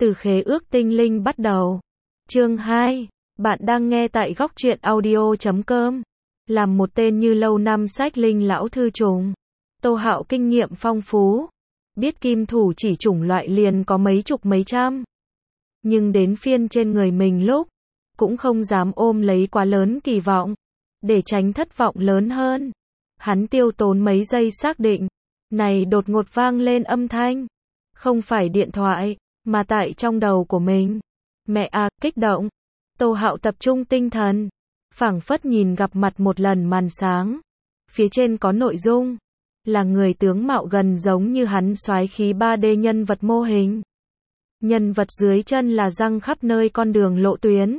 Từ khế ước tinh linh bắt đầu. Chương 2. Bạn đang nghe tại góc truyện audio.com. Làm một tên như lâu năm sách linh lão thư trùng. Tô Hạo kinh nghiệm phong phú. Biết kim thủ chỉ chủng loại liền có mấy chục mấy trăm. Nhưng đến phiên trên người mình lúc, cũng không dám ôm lấy quá lớn kỳ vọng. Để tránh thất vọng lớn hơn. Hắn tiêu tốn mấy giây xác định. Này đột ngột vang lên âm thanh. Không phải điện thoại, mà tại trong đầu của mình. Mẹ à, kích động. Tô Hạo tập trung tinh thần. Phảng phất nhìn gặp mặt một lần màn sáng. Phía trên có nội dung. Là người tướng mạo gần giống như hắn soái khí 3D nhân vật mô hình. Nhân vật dưới chân là răng khắp nơi con đường lộ tuyến.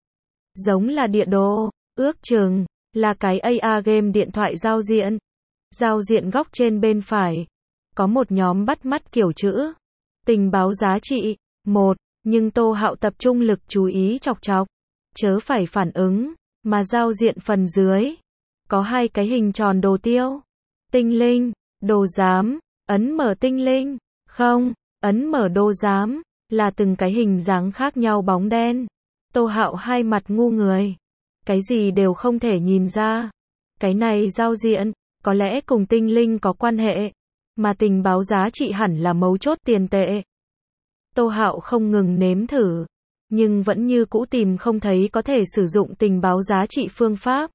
Giống là địa đồ, ước chừng, là cái AR game điện thoại giao diện. Giao diện góc trên bên phải. Có một nhóm bắt mắt kiểu chữ. Tình báo giá trị. 1. Nhưng Tô Hạo tập trung lực chú ý chọc chọc. Chớ phải phản ứng. Mà giao diện phần dưới. Có hai cái hình tròn đồ tiêu. Tinh linh. Đồ giám. Ấn mở tinh linh. Không. Ấn mở đồ giám. Là từng cái hình dáng khác nhau bóng đen. Tô Hạo hai mặt ngu người. Cái gì đều không thể nhìn ra. Cái này giao diện. Có lẽ cùng tinh linh có quan hệ. Mà tình báo giá trị hẳn là mấu chốt tiền tệ. Tô Hạo không ngừng nếm thử. Nhưng vẫn như cũ tìm không thấy có thể sử dụng tình báo giá trị phương pháp.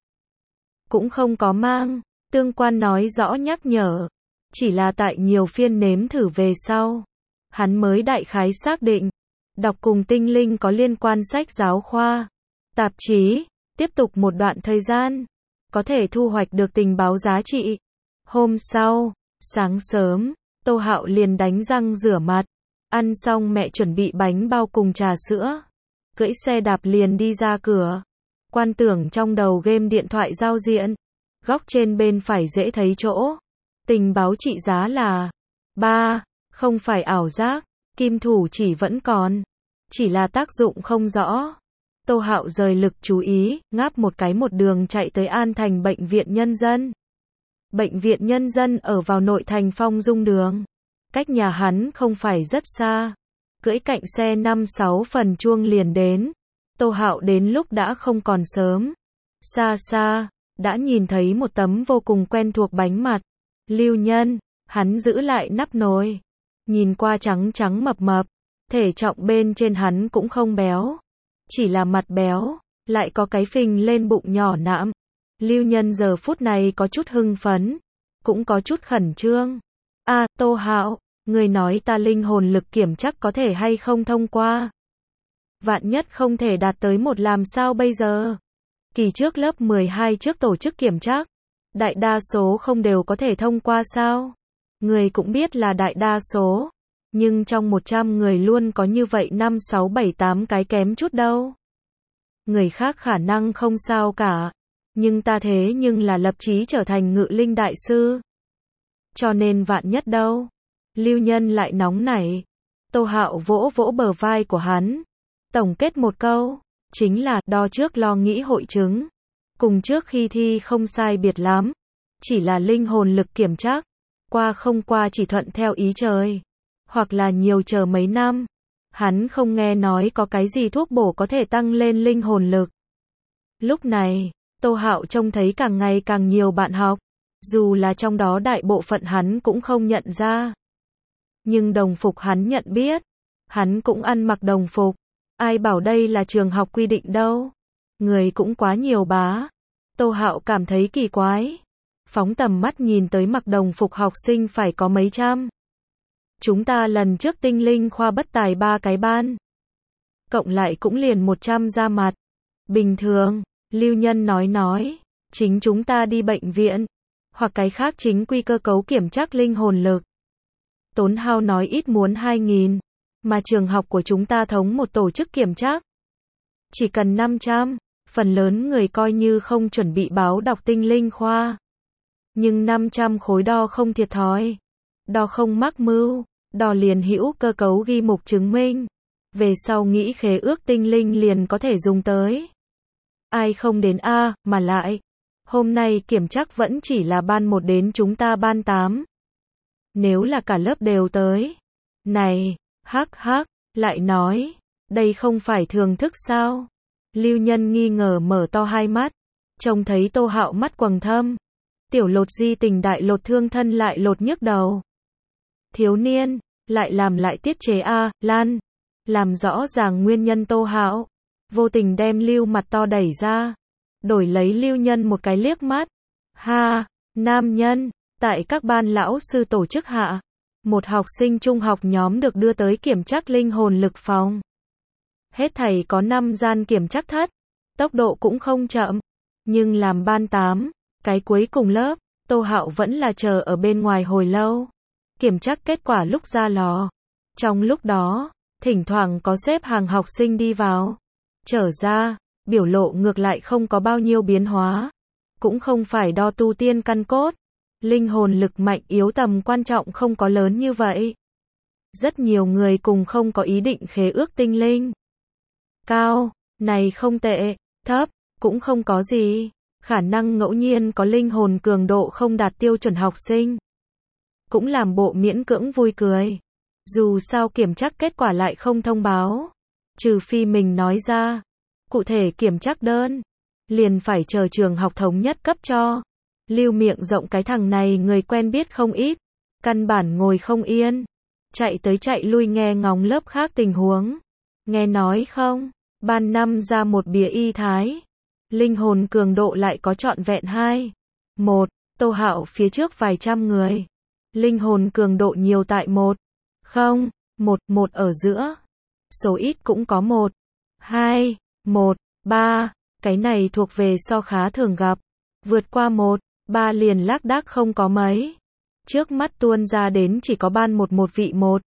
Cũng không có mang. Tương quan nói rõ nhắc nhở. Chỉ là tại nhiều phiên nếm thử về sau. Hắn mới đại khái xác định. Đọc cùng tinh linh có liên quan sách giáo khoa. Tạp chí. Tiếp tục một đoạn thời gian. Có thể thu hoạch được tình báo giá trị. Hôm sau, sáng sớm, Tô Hạo liền đánh răng rửa mặt. Ăn xong mẹ chuẩn bị bánh bao cùng trà sữa. Cưỡi xe đạp liền đi ra cửa. Quan tưởng trong đầu game điện thoại giao diện. Góc trên bên phải dễ thấy chỗ. Tình báo trị giá là 3. Không phải ảo giác. Kim thủ chỉ vẫn còn. Chỉ là tác dụng không rõ. Tô Hạo rời lực chú ý, ngáp một cái một đường chạy tới An Thành Bệnh viện Nhân dân. Bệnh viện Nhân dân ở vào nội thành Phong Dung đường. Cách nhà hắn không phải rất xa. Cưỡi cạnh xe 5-6 phần chuông liền đến. Tô Hạo đến lúc đã không còn sớm. Xa xa, đã nhìn thấy một tấm vô cùng quen thuộc bánh mặt. Lưu Nhân, hắn giữ lại nắp nồi. Nhìn qua trắng trắng mập mập. Thể trọng bên trên hắn cũng không béo. Chỉ là mặt béo, lại có cái phình lên bụng nhỏ nạm. Lưu Nhân giờ phút này có chút hưng phấn, cũng có chút khẩn trương. À, Tô Hạo, người nói ta linh hồn lực kiểm chắc có thể hay không thông qua. Vạn nhất không thể đạt tới 1 làm sao bây giờ? Kỳ trước lớp 12 trước tổ chức kiểm tra. Đại đa số không đều có thể thông qua sao? Người cũng biết là đại đa số. Nhưng trong 100 người luôn có như vậy 5, 6, 7, 8 cái kém chút đâu. Người khác khả năng không sao cả. Nhưng ta thế nhưng là lập chí trở thành ngự linh đại sư. Cho nên vạn nhất đâu. Lưu Nhân lại nóng nảy. Tô Hạo vỗ vỗ bờ vai của hắn. Tổng kết một câu. Chính là đo trước lo nghĩ hội chứng. Cùng trước khi thi không sai biệt lắm. Chỉ là linh hồn lực kiểm tra. Qua không qua chỉ thuận theo ý trời. Hoặc là nhiều chờ mấy năm. Hắn không nghe nói có cái gì thuốc bổ có thể tăng lên linh hồn lực. Lúc này, Tô Hạo trông thấy càng ngày càng nhiều bạn học. Dù là trong đó đại bộ phận hắn cũng không nhận ra. Nhưng đồng phục hắn nhận biết. Hắn cũng ăn mặc đồng phục. Ai bảo đây là trường học quy định đâu. Người cũng quá nhiều bá. Tô Hạo cảm thấy kỳ quái. Phóng tầm mắt nhìn tới mặc đồng phục học sinh phải có mấy trăm. Chúng ta lần trước tinh linh khoa bất tài 3 cái ban. Cộng lại cũng liền 100 ra mặt. Bình thường, Lưu Nhân nói. Chính chúng ta đi bệnh viện. Hoặc cái khác chính quy cơ cấu kiểm tra linh hồn lực. Tốn hao nói ít muốn 2.000. Mà trường học của chúng ta thống một tổ chức kiểm tra. Chỉ cần 500. Phần lớn người coi như không chuẩn bị báo đọc tinh linh khoa. Nhưng 500 khối đo không thiệt thòi. Đo không mắc mưu. Đo liền hữu cơ cấu ghi mục chứng minh. Về sau nghĩ khế ước tinh linh liền có thể dùng tới. Ai không đến a, mà lại. Hôm nay kiểm chắc vẫn chỉ là ban 1 đến chúng ta ban 8. Nếu là cả lớp đều tới. Này, hắc hắc, lại nói, đây không phải thường thức sao? Lưu Nhân nghi ngờ mở to hai mắt, trông thấy Tô Hạo mắt quầng thâm. Tiểu lột di tình đại lột thương thân lại lột nhức đầu. Thiếu niên, lại làm lại tiết chế a, Lan. Làm rõ ràng nguyên nhân Tô Hạo. Vô tình đem Lưu mặt to đẩy ra. Đổi lấy Lưu Nhân một cái liếc mắt. Ha, nam nhân, tại các ban lão sư tổ chức hạ. Một học sinh trung học nhóm được đưa tới kiểm trắc linh hồn lực phòng. Hết thảy có 5 gian kiểm trắc thất. Tốc độ cũng không chậm. Nhưng làm ban 8, cái cuối cùng lớp, Tô Hạo vẫn là chờ ở bên ngoài hồi lâu. Kiểm trắc kết quả lúc ra lò. Trong lúc đó, thỉnh thoảng có xếp hàng học sinh đi vào. Trở ra, biểu lộ ngược lại không có bao nhiêu biến hóa. Cũng không phải đo tu tiên căn cốt. Linh hồn lực mạnh yếu tầm quan trọng không có lớn như vậy. Rất nhiều người cùng không có ý định khế ước tinh linh. Cao, này không tệ, thấp, cũng không có gì. Khả năng ngẫu nhiên có linh hồn cường độ không đạt tiêu chuẩn học sinh. Cũng làm bộ miễn cưỡng vui cười. Dù sao kiểm trắc kết quả lại không thông báo. Trừ phi mình nói ra. Cụ thể kiểm trắc đơn. Liền phải chờ trường học thống nhất cấp cho. Lưu miệng rộng cái thằng này người quen biết không ít. Căn bản ngồi không yên. Chạy tới chạy lui nghe ngóng lớp khác tình huống. Nghe nói không? Ban 5 ra một bìa y thái. Linh hồn cường độ lại có trọn vẹn 2. 1. Tô Hạo phía trước vài trăm người. Linh hồn cường độ nhiều tại 1. 0. 1 ở giữa. Số ít cũng có 1. 2. 1. 3. Cái này thuộc về so khá thường gặp. Vượt qua 1. 3 liền lác đác không có mấy. Trước mắt tuôn ra đến chỉ có ban 1 một vị 1.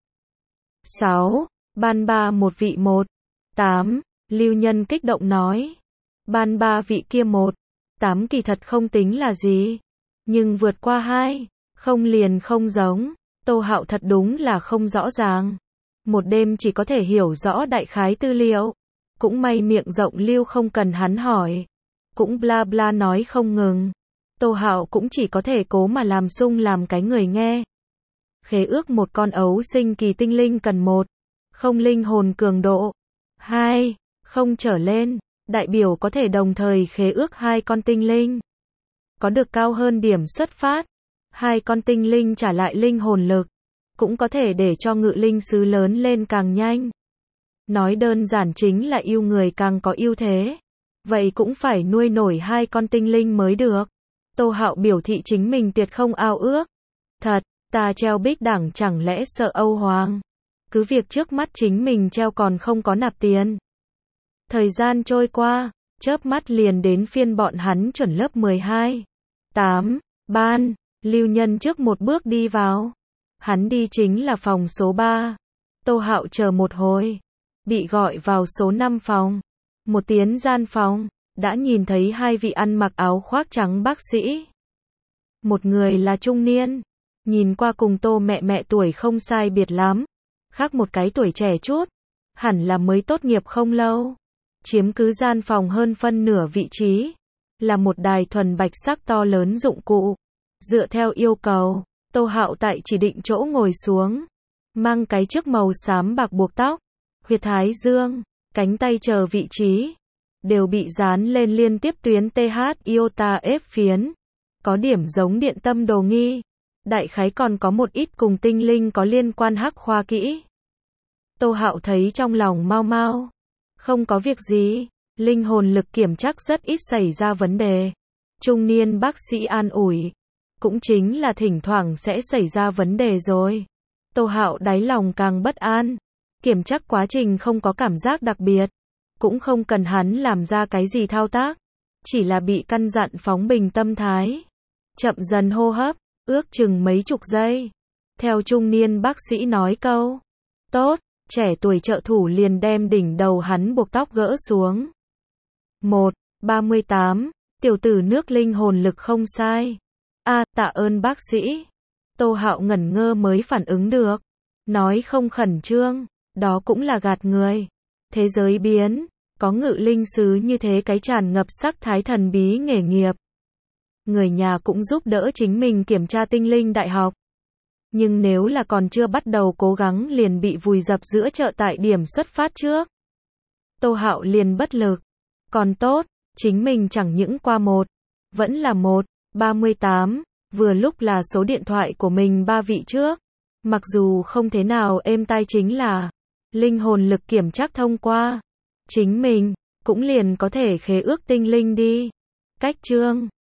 6. Ban 3 một vị 1. 8. Lưu Nhân kích động nói. Ban 3 vị kia 1. 8 kỳ thật không tính là gì. Nhưng vượt qua 2. Không liền không giống. Tô Hạo thật đúng là không rõ ràng. Một đêm chỉ có thể hiểu rõ đại khái tư liệu. Cũng may miệng rộng Lưu không cần hắn hỏi. Cũng bla bla nói không ngừng. Tô Hạo cũng chỉ có thể cố mà làm sung làm cái người nghe. Khế ước một con ấu sinh kỳ tinh linh cần 1. Không linh hồn cường độ. 2. Không trở lên. Đại biểu có thể đồng thời khế ước 2 con tinh linh. Có được cao hơn điểm xuất phát. 2 con tinh linh trả lại linh hồn lực. Cũng có thể để cho ngự linh sứ lớn lên càng nhanh. Nói đơn giản chính là yêu người càng có ưu thế. Vậy cũng phải nuôi nổi 2 con tinh linh mới được. Tô Hạo biểu thị chính mình tuyệt không ao ước. Thật, ta treo bích đẳng chẳng lẽ sợ Âu Hoàng. Cứ việc trước mắt chính mình treo còn không có nạp tiền. Thời gian trôi qua, chớp mắt liền đến phiên bọn hắn chuẩn lớp 12. 8. Ban, Lưu Nhân trước một bước đi vào. Hắn đi chính là phòng số 3. Tô Hạo chờ một hồi. Bị gọi vào số 5 phòng. Một tiến gian phòng, đã nhìn thấy 2 vị ăn mặc áo khoác trắng bác sĩ. Một người là trung niên. Nhìn qua cùng Tô mẹ tuổi không sai biệt lắm. Khác một cái tuổi trẻ chút. Hẳn là mới tốt nghiệp không lâu. Chiếm cứ gian phòng hơn phân nửa vị trí. Là một đài thuần bạch sắc to lớn dụng cụ. Dựa theo yêu cầu, Tô Hạo tại chỉ định chỗ ngồi xuống. Mang cái chiếc màu xám bạc buộc tóc. Huyệt thái dương, cánh tay chờ vị trí. Đều bị dán lên liên tiếp tuyến TH iota F phiến. Có điểm giống điện tâm đồ nghi. Đại khái còn có một ít cùng tinh linh có liên quan hắc khoa kỹ. Tô Hạo thấy trong lòng mau mau. Không có việc gì, linh hồn lực kiểm trắc rất ít xảy ra vấn đề. Trung niên bác sĩ an ủi. Cũng chính là thỉnh thoảng sẽ xảy ra vấn đề rồi. Tô Hạo đáy lòng càng bất an. Kiểm trắc quá trình không có cảm giác đặc biệt. Cũng không cần hắn làm ra cái gì thao tác. Chỉ là bị căn dặn phóng bình tâm thái. Chậm dần hô hấp, ước chừng mấy chục giây. Theo trung niên bác sĩ nói câu. Tốt, trẻ tuổi trợ thủ liền đem đỉnh đầu hắn buộc tóc gỡ xuống. 1. 38. Tiểu tử nước linh hồn lực không sai. Tạ ơn bác sĩ. Tô Hạo ngẩn ngơ mới phản ứng được. Nói không khẩn trương, đó cũng là gạt người. Thế giới biến, có ngự linh sứ như thế cái tràn ngập sắc thái thần bí nghề nghiệp. Người nhà cũng giúp đỡ chính mình kiểm tra tinh linh đại học. Nhưng nếu là còn chưa bắt đầu cố gắng liền bị vùi dập giữa chợ tại điểm xuất phát trước. Tô Hạo liền bất lực. Còn tốt, chính mình chẳng những qua vẫn là 38, vừa lúc là số điện thoại của mình 3 vị trước. Mặc dù không thế nào êm tai chính là linh hồn lực kiểm tra thông qua. Chính mình cũng liền có thể khế ước tinh linh đi. Cách chương